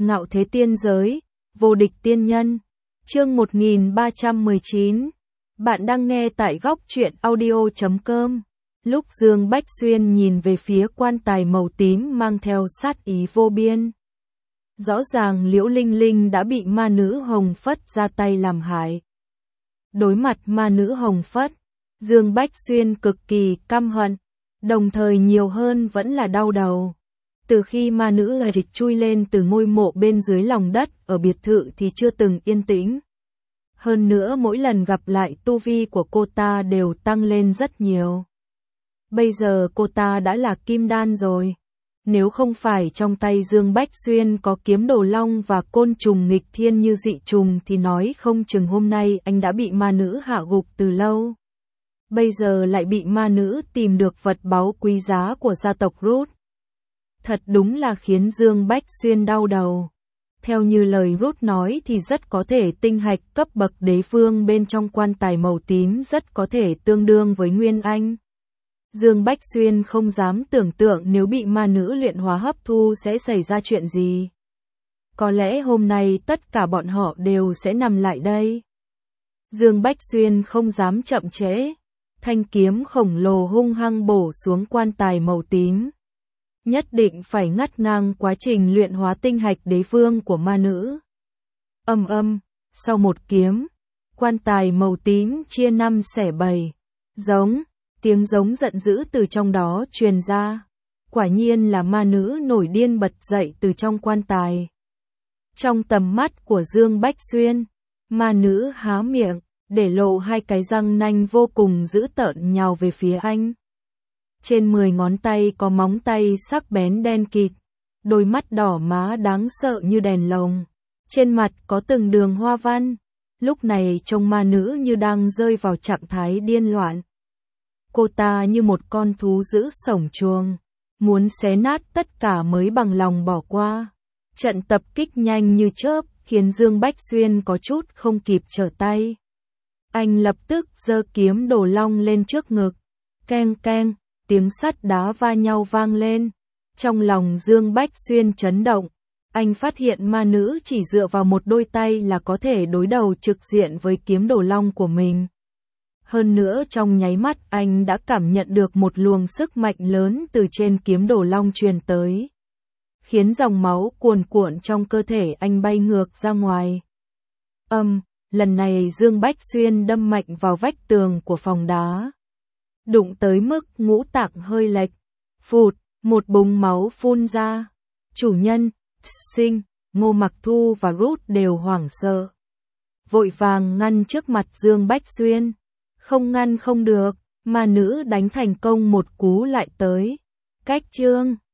Ngạo thế tiên giới, vô địch tiên nhân. Chương 1319. Bạn đang nghe tại góc truyện audio.com. Lúc Dương Bách Xuyên nhìn về phía quan tài màu tím mang theo sát ý vô biên. Rõ ràng Liễu Linh Linh đã bị ma nữ Hồng Phất ra tay làm hại. Đối mặt ma nữ Hồng Phất, Dương Bách Xuyên cực kỳ căm hận, đồng thời nhiều hơn vẫn là đau đầu. Từ khi ma nữ Eric chui lên từ ngôi mộ bên dưới lòng đất ở biệt thự thì chưa từng yên tĩnh. Hơn nữa mỗi lần gặp lại tu vi của cô ta đều tăng lên rất nhiều. Bây giờ cô ta đã là kim đan rồi. Nếu không phải trong tay Dương Bách Xuyên có kiếm đồ long và côn trùng nghịch thiên như dị trùng thì nói không chừng hôm nay anh đã bị ma nữ hạ gục từ lâu. Bây giờ lại bị ma nữ tìm được vật báu quý giá của gia tộc Ruth. Thật đúng là khiến Dương Bách Xuyên đau đầu. Theo như lời Ruth nói thì rất có thể tinh hạch cấp bậc đế vương bên trong quan tài màu tím rất có thể tương đương với Nguyên Anh. Dương Bách Xuyên không dám tưởng tượng nếu bị ma nữ luyện hóa hấp thu sẽ xảy ra chuyện gì. Có lẽ hôm nay tất cả bọn họ đều sẽ nằm lại đây. Dương Bách Xuyên không dám chậm trễ. Thanh kiếm khổng lồ hung hăng bổ xuống quan tài màu tím. Nhất định phải ngắt ngang quá trình luyện hóa tinh hạch đế vương của ma nữ. Sau một kiếm, quan tài màu tím chia 5 xẻ 7. Tiếng giống giận dữ từ trong đó truyền ra. Quả nhiên là ma nữ nổi điên bật dậy từ trong quan tài. Trong tầm mắt của Dương Bách Xuyên, ma nữ há miệng, để lộ 2 cái răng nanh vô cùng dữ tợn nhào về phía anh. Trên 10 ngón tay có móng tay sắc bén đen kịt, đôi mắt đỏ má đáng sợ như đèn lồng. Trên mặt có từng đường hoa văn, lúc này trông ma nữ như đang rơi vào trạng thái điên loạn. Cô ta như một con thú dữ sổng chuồng, muốn xé nát tất cả mới bằng lòng bỏ qua. Trận tập kích nhanh như chớp, khiến Dương Bách Xuyên có chút không kịp trở tay. Anh lập tức giơ kiếm đồ long lên trước ngực. Keng keng, tiếng sắt đá va nhau vang lên. Trong lòng Dương Bách Xuyên chấn động. Anh phát hiện ma nữ chỉ dựa vào một đôi tay là có thể đối đầu trực diện với kiếm đồ long của mình. Hơn nữa trong nháy mắt anh đã cảm nhận được một luồng sức mạnh lớn từ trên kiếm đồ long truyền tới. Khiến dòng máu cuồn cuộn trong cơ thể anh bay ngược ra ngoài. Lần này Dương Bách Xuyên đâm mạnh vào vách tường của phòng đá. Đụng tới mức ngũ tạng hơi lệch. Phụt, một búng máu phun ra. Chủ nhân, Sinh, Ngô Mặc Thu và Ruth đều hoảng sợ. Vội vàng ngăn trước mặt Dương Bách Xuyên. Không ngăn không được, ma nữ đánh thành công một cú lại tới. Cách chương